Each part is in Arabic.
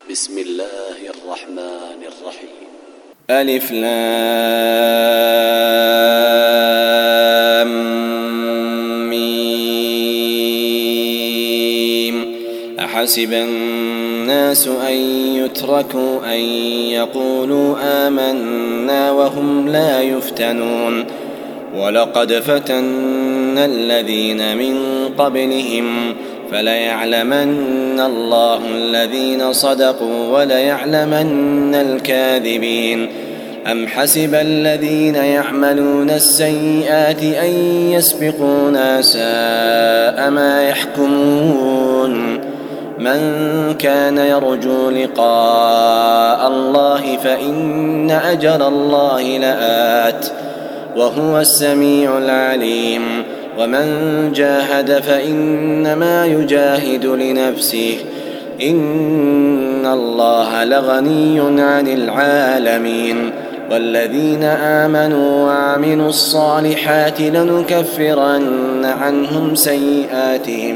بسم الله الرحمن الرحيم. ألف لام ميم. أحسب الناس أن يتركوا أن يقولوا آمنا وهم لا يفتنون ولقد فتنا الذين من قبلهم فليعلمن الله الذين صدقوا وليعلمن الكاذبين. أم حسب الذين يعملون السيئات أن يسبقونا ساء ما يحكمون. من كان يرجو لقاء الله فإن أجل الله لآت وهو السميع العليم. ومن جاهد فإنما يجاهد لنفسه إن الله لغني عن العالمين. والذين آمنوا وعملوا الصالحات لنكفرن عنهم سيئاتهم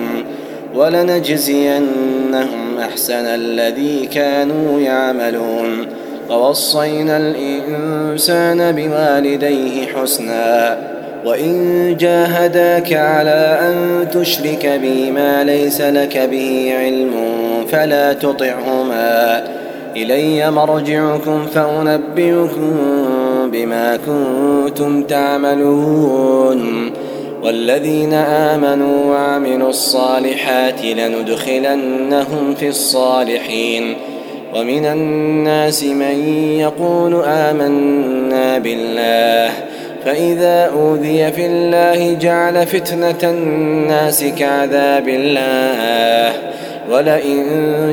ولنجزينهم أحسن الذي كانوا يعملون. ووصينا الإنسان بوالديه حسنا وإن جاهداك على أن تشرك بي ما ليس لك به علم فلا تطعهما إلي مرجعكم فأنبئكم بما كنتم تعملون. والذين آمنوا وعملوا الصالحات لندخلنهم في الصالحين. ومن الناس من يقول آمنا بالله فإذا أوذي في الله جعل فتنة الناس كعذاب الله ولئن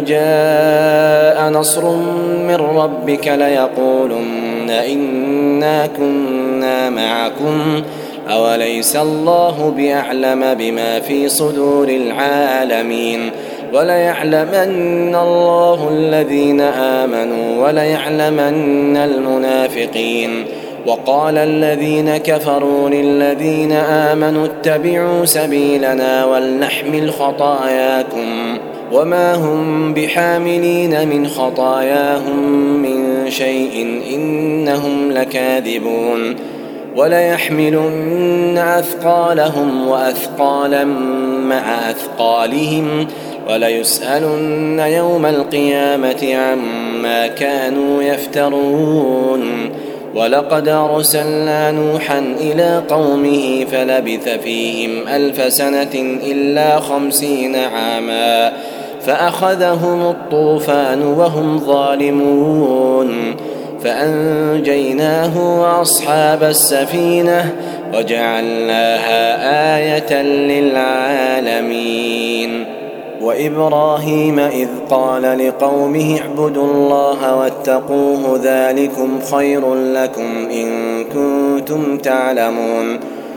جاء نصر من ربك ليقولن إنا كنا معكم أوليس الله بأعلم بما في صدور العالمين. وليعلمن الله الذين آمنوا وليعلمن المنافقين. وقال الذين كفروا للذين آمنوا اتبعوا سبيلنا ولنحمل خطاياكم وما هم بحاملين من خطاياهم من شيء إنهم لكاذبون. وليحملن أثقالهم وأثقالا مع أثقالهم وليسألن يوم القيامة عما كانوا يفترون. ولقد أرسلنا نوحا إلى قومه فلبث فيهم 1000 سنة إلا 50 عاما فأخذهم الطوفان وهم ظالمون فأنجيناه وأصحاب السفينة وجعلناها آية للعالمين. وإبراهيم إذ قال لقومه اعبدوا الله واتقوه ذلكم خير لكم إن كنتم تعلمون.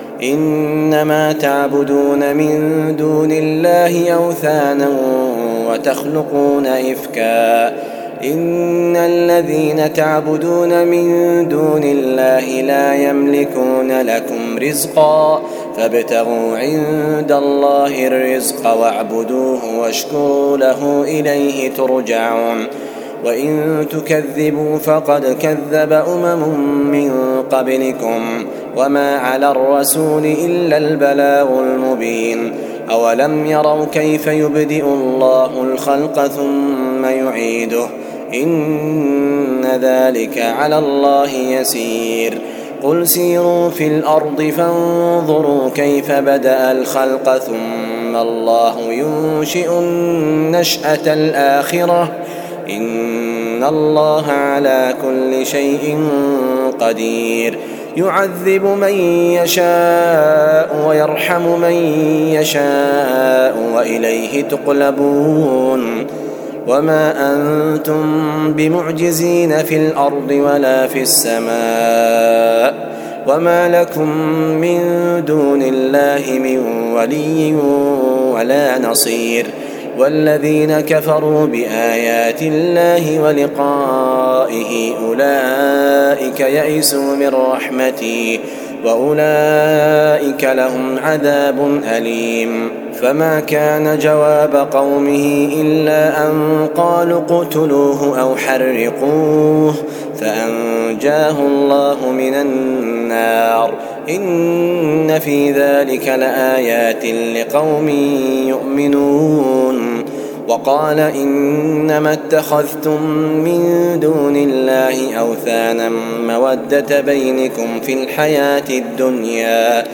إنما تعبدون من دون الله أوثانا وتخلقون إفكا إن الذين تعبدون من دون الله لا يملكون لكم رزقا فابتغوا عند الله الرزق واعبدوه واشكروا له إليه ترجعون. وإن تكذبوا فقد كذب من قبلكم وما على الرسول إلا البلاغ المبين. أولم يروا كيف يبدئ الله الخلق ثم يعيده إن ذلك على الله يسير. قل سيروا في الأرض فانظروا كيف بدأ الخلق ثم الله ينشئ النشأة الآخرة إن الله على كل شيء قدير. يعذب من يشاء ويرحم من يشاء وإليه تقلبون. وما أنتم بمعجزين في الأرض ولا في السماء وما لكم من دون الله من ولي ولا نصير. والذين كفروا بآيات الله ولقائه أولئك يئسوا من رحمتي وأولئك لهم عذاب أليم. فما كان جواب قومه إلا أن قالوا اقتلوه أو حرقوه فأنجاه الله من النار. إن في ذلك لآيات لقوم يؤمنون. وقال إنما اتخذتم من دون الله أوثانا مودة بينكم في الحياة الدنيا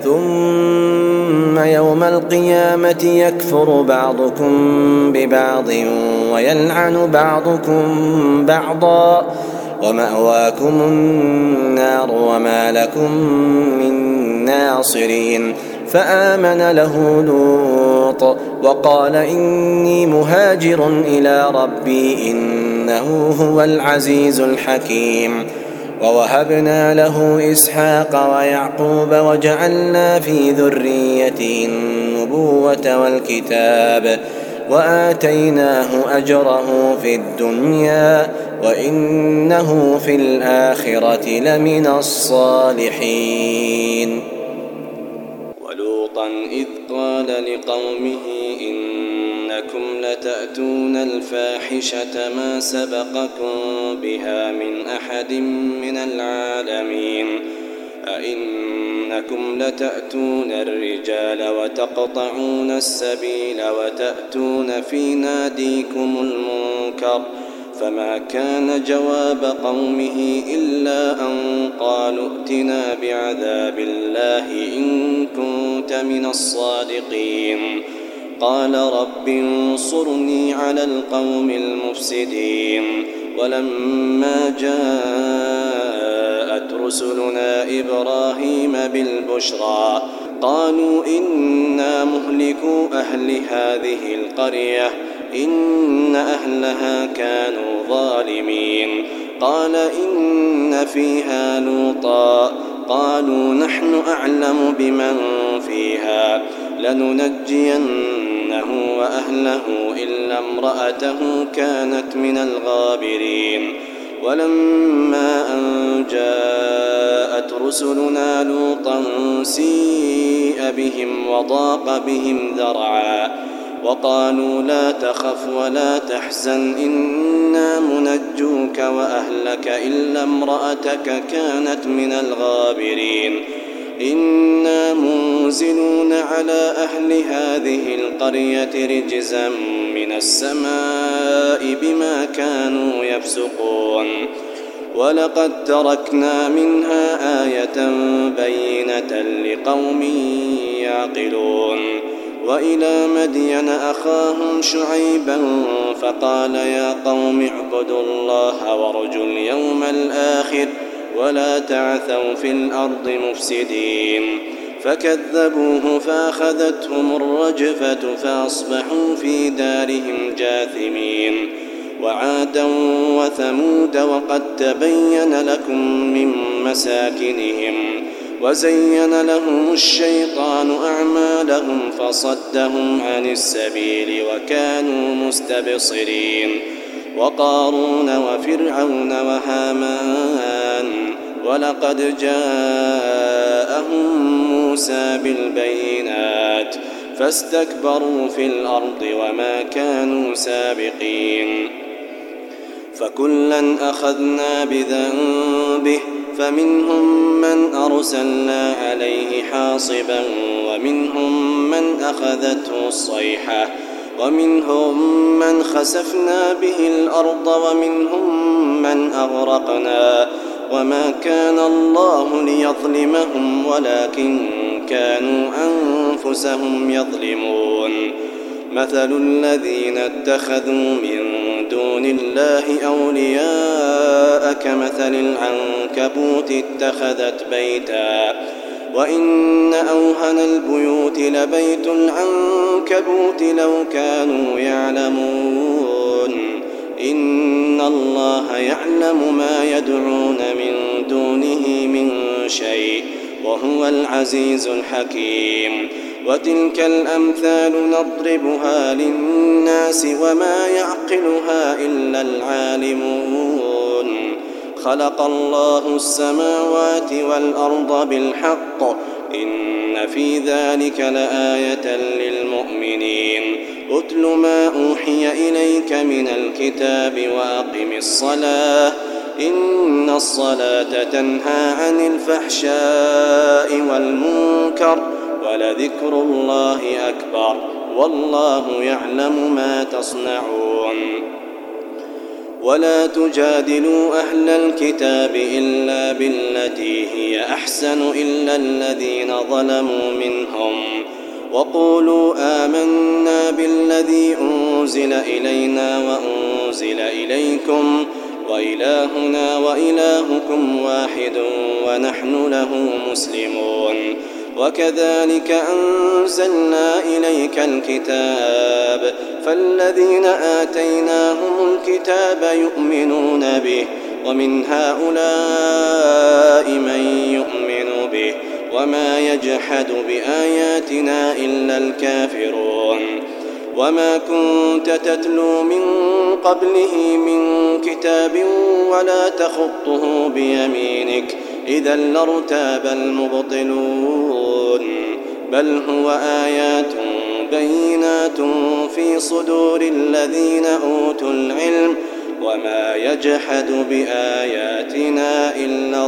ثم يوم القيامة يكفر بعضكم ببعض ويلعن بعضكم بعضا ومأواكم النار وما لكم من ناصرين. فآمن له لوط وقال إني مهاجر إلى ربي إنه هو العزيز الحكيم. ووهبنا له إسحاق ويعقوب وجعلنا في ذريته النبوة والكتاب وآتيناه أجره في الدنيا وإنه في الآخرة لمن الصالحين. ولوطا إذ قال لقومه إنكم لتأتون الفاحشة ما سبقكم بها من أحد من العالمين أئنكم لتأتون الرجال وتقطعون السبيل وتأتون في ناديكم المنكر فما كان جواب قومه إلا أن قالوا ائتنا بعذاب الله إن كنت من الصادقين. قال رب انصرني على القوم المفسدين. ولما جاءت رسلنا إبراهيم بالبشرى قالوا إنا مهلكو أهل هذه القرية إن أهلها كانوا ظالمين. قال إن فيها لوطا قالوا نحن أعلم بمن فيها لننجينه وأهله إلا امرأته كانت من الغابرين. ولما أن جاءت رسلنا لوطا سيء بهم وضاق بهم ذرعا وقالوا لا تخف ولا تحزن إنا منجوك وأهلك إلا امرأتك كانت من الغابرين. إنا منزلون على أهل هذه القرية رجزا من السماء بما كانوا يفسقون. ولقد تركنا منها آية بينة لقوم يعقلون. وإلى مدين أخاهم شعيبا فقال يا قوم اعبدوا الله وارجوا اليوم الآخر ولا تعثوا في الأرض مفسدين. فكذبوه فأخذتهم الرجفة فأصبحوا في دارهم جاثمين. وعادا وثمود وقد تبين لكم من مساكنهم وزين لهم الشيطان أعمالهم فصدهم عن السبيل وكانوا مستبصرين. وقارون وفرعون وهامان ولقد جاءهم موسى بالبينات فاستكبروا في الأرض وما كانوا سابقين. فكلا أخذنا بذنبه فمنهم من أرسلنا عليه حاصبا ومنهم من أخذته الصيحة ومنهم من خسفنا به الأرض ومنهم من أغرقنا وما كان الله ليظلمهم ولكن كانوا أنفسهم يظلمون. مثل الذين اتخذوا من دون الله أولياء كمثل العنكبوت اتخذت بيتا وإن أوهن البيوت لبيت العنكبوت لو كانوا يعلمون. إن الله يعلم ما يدعون من دونه من شيء وهو العزيز الحكيم. وتلك الأمثال نضربها للناس وما يعقلها إلا العالمون. خلق الله السماوات والأرض بالحق إن في ذلك لآية المؤمنين أتل ما أوحي إليك من الكتاب وأقم الصلاة إن الصلاة تنهى عن الفحشاء والمنكر ولذكر الله أكبر والله يعلم ما تصنعون ولا تجادلوا أهل الكتاب إلا بالتي هي أحسن إلا الذين ظلموا منهم وقولوا آمنا بالذي أنزل إلينا وأنزل إليكم وإلهنا وإلهكم واحد ونحن له مسلمون وكذلك أنزلنا إليك الكتاب فالذين آتيناهم الكتاب يؤمنون به ومن هؤلاء من يؤمن به وما يجحد بآياتنا إلا الكافرون وما كنت تتلو من قبله من كتاب ولا تخطه بيمينك إذا لارتاب المبطلون بل هو آيات بينات في صدور الذين أوتوا العلم وما يجحد بآياتنا إلا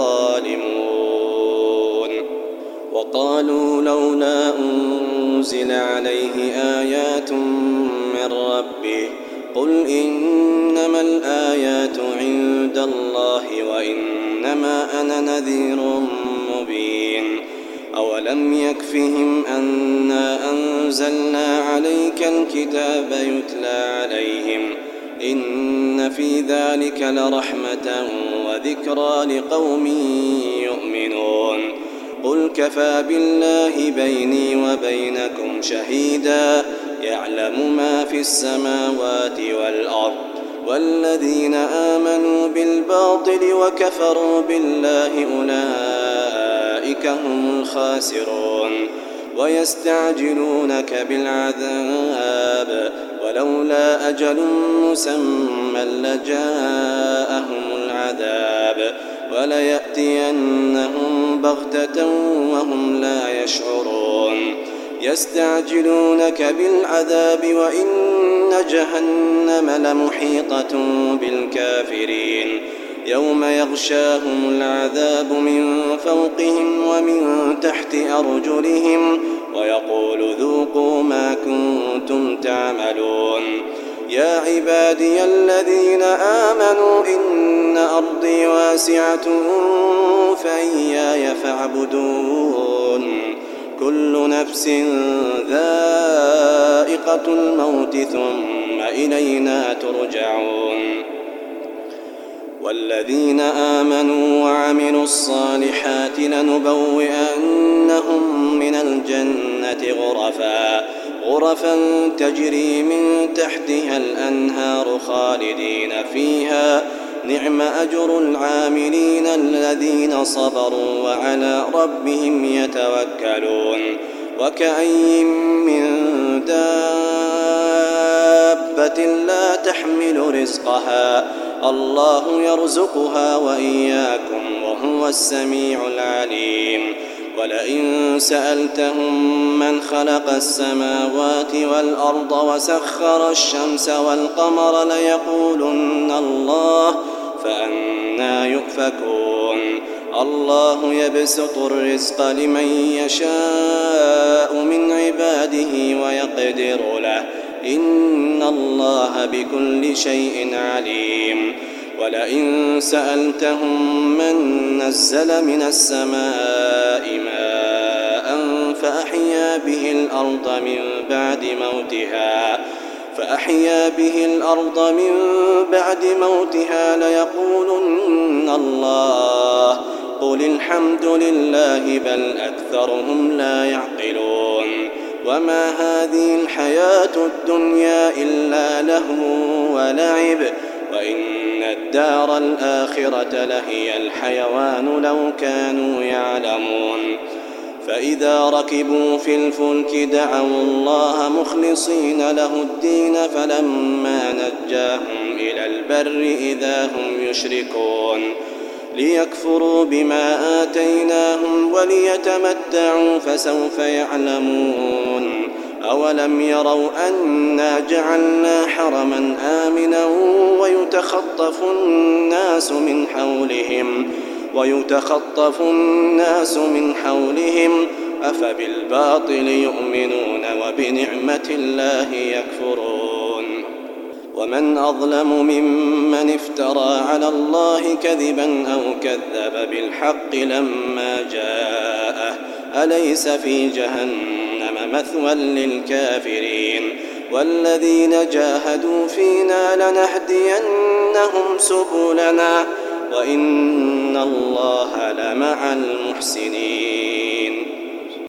الظالمون وقالوا لولا أنزل عليه آيات من ربه قل إنما الآيات عند الله وإنما أنا نذير مبين أولم يكفهم أنا أنزلنا عليك الكتاب يتلى عليهم إن في ذلك لرحمة وذكرى لقوم يؤمنون قل كفى بالله بيني وبينكم شهيدا يعلم ما في السماوات والأرض والذين آمنوا بالباطل وكفروا بالله أولئك هم الخاسرون ويستعجلونك بالعذاب ولولا أجل مسمى لجاءهم العذاب وليأتينهم بغتة وهم لا يشعرون يستعجلونك بالعذاب وإن جهنم لمحيطة بالكافرين يوم يغشاهم العذاب من فوقهم ومن تحت أرجلهم ويقول ذوقوا ما كنتم تعملون يا عبادي الذين آمنوا إن أرضي واسعة فإياي فاعبدون كل نفس ذائقة الموت ثم إلينا ترجعون والذين آمنوا وعملوا الصالحات لنبوئنهم من الجنة غرفا تجري من تحتها الأنهار خالدين فيها نعم أجر العاملين الذين صبروا وعلى ربهم يتوكلون وكأين من دابة لا تحمل رزقها الله يرزقها وإياكم وهو السميع العليم ولئن سألتهم من خلق السماوات والأرض وسخر الشمس والقمر ليقولن الله فأنى يؤفكون الله يبسط الرزق لمن يشاء من عباده ويقدر له إن الله بكل شيء عليم ولئن سألتهم من نزل من السماء ماء فأحيا به الأرض من بعد موتها ليقولن الله قل الحمد لله بل أكثرهم لا يعقلون وما هذه الحياة الدنيا إلا لهو ولعب وإن الدار الآخرة لهي الحيوان لو كانوا يعلمون فإذا ركبوا في الفلك دعوا الله مخلصين له الدين فلما نجاهم إلى البر إذا هم يشركون ليكفروا بما آتيناهم وليتمتعوا فسوف يعلمون أولم يروا أنا جعلنا حرما آمنا ويتخطف الناس من حولهم أفبالباطل يؤمنون وبنعمة الله يكفرون ومن أظلم ممن افترى على الله كذبا أو كذب بالحق لما جاءه أليس في جهنم مثوى للكافرين والذين جاهدوا فينا لنهدينهم سبلنا وإن الله لمع المحسنين